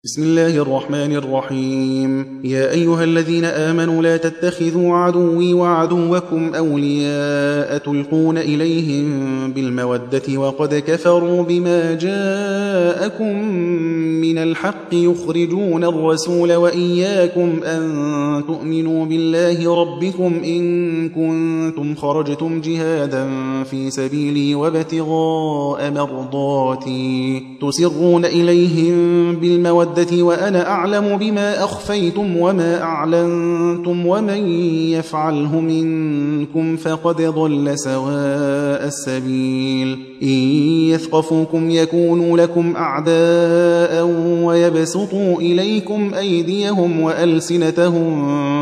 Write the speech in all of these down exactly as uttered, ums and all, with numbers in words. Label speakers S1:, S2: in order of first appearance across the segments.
S1: بسم الله الرحمن الرحيم. يا أيها الذين آمنوا لا تتخذوا عدوي وعدوكم أولياء تلقون إليهم بالمودة وقد كفروا بما جاءكم من الحق يخرجون الرسول وإياكم أن تؤمنوا بالله ربكم إن كنتم خرجتم جهادا في سبيلي وابتغاء مرضاتي تسرون إليهم بالمودة وأنا أعلم بما أخفيتم وما أعلنتم ومن يفعله منكم فقد ضل سواء السبيل. إن يثقفوكم يكونوا لكم أعداء ويبسطوا إليكم أيديهم وألسنتهم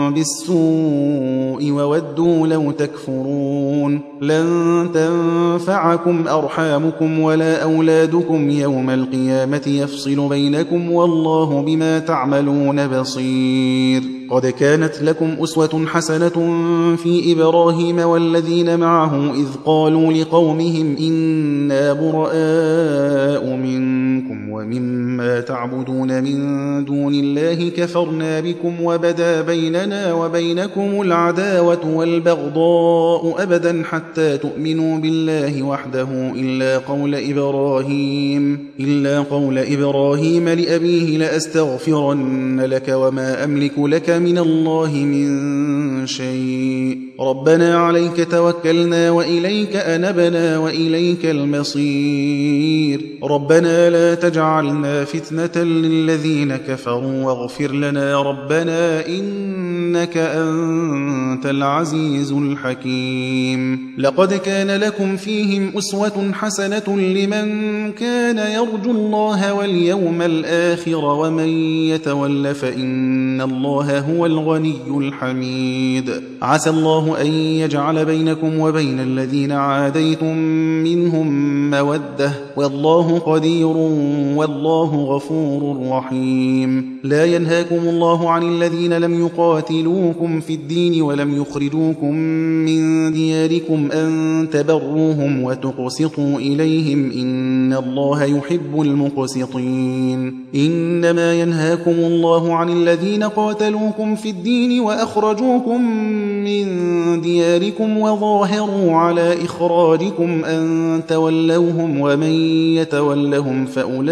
S1: بالسوء وودوا لو تكفرون. لن تنفعكم أرحامكم ولا أولادكم يوم القيامة يفصل بينكم والله بما تعملون بصير. قد كانت لكم أسوة حسنة في إبراهيم والذين معه إذ قالوا لقومهم إنا براء منكم ومما تعبدون من دون الله كفرنا بكم وبدا بيننا وبينكم العداوة والبغضاء أبدا حتى تؤمنوا بالله وحده إلا قول إبراهيم إلا قول إبراهيم لأبيه لأستغفرن لك وما أملك لك من الله من شيء. ربنا عليك توكلنا وإليك أنبنا وإليك المصير. ربنا لا تجعلنا فتنة للذين كفروا واغفر لنا ربنا إنك أنت العزيز الحكيم. لقد كان لكم فيهم أسوة حسنة لمن كان يرجو الله واليوم الآخر ومن يتول فإن الله هو الغني الحميد. عسى الله أن يجعل بينكم وبين الذين عاديتم منهم مودة والله قدير والله غفور رحيم. لا ينهاكم الله عن الذين لم يقاتلوكم في الدين ولم يخرجوكم من دياركم أن تبروهم وتقسطوا إليهم إن الله يحب المقسطين. إنما ينهاكم الله عن الذين قاتلوكم في الدين وأخرجوكم من دياركم وظاهروا على إخراجكم أن تولوهم ومن يتولهم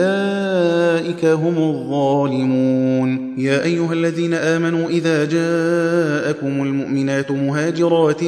S1: فأولئك هم الظالمون. يا أيها الذين آمنوا إذا جاءكم المؤمنات مهاجرات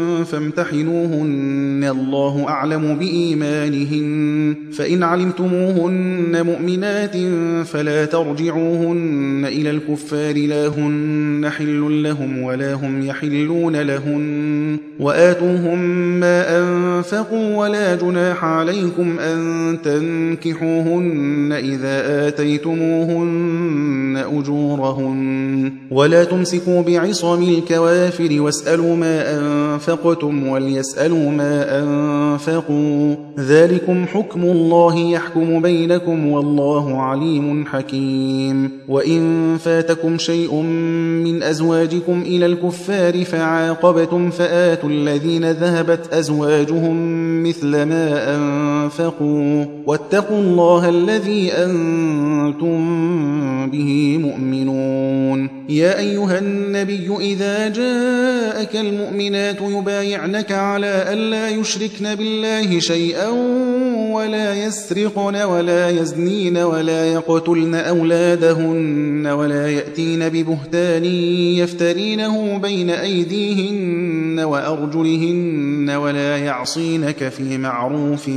S1: فامتحنوهن الله أعلم بإيمانهن فإن علمتموهن مؤمنات فلا ترجعوهن إلى الكفار لا هن حل لهم ولا هم يحلون لهن وآتوهم ما أنفقوا ولا جناح عليكم أن تنكحوهن إذا آتيتموهن أجورهن ولا تمسكوا بعصم الكوافر واسألوا ما أنفقتم وليسألوا ما أنفقوا ذلكم حكم الله يحكم بينكم والله عليم حكيم. وإن فاتكم شيء من أزواجكم إلى الكفار فعاقبتم فآتوا الذين ذهبت أزواجهم مثل ما أنفقوا واتقوا الله الذي أنتم به مؤمنون. يا أيها النبي إذا جاءك المؤمنات يبايعنك على ألا يشركن بالله شيئا ولا يسرقن ولا يزنين ولا يقتلن أولادهن ولا يأتين ببهتان يفترينه بين أيديهن وأرجلهن ولا يعصينك في معروف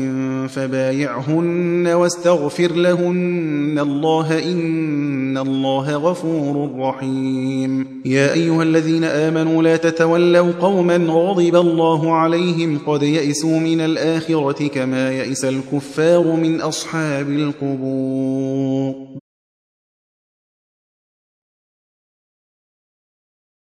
S1: فبايعهن واستغفر لهن الله إن الله غفور رحيم. يا أيها الذين آمنوا لا تتولوا قوما غضب الله عليهم قد يئسوا من الآخرة كما يئس الكفار من أصحاب القبور.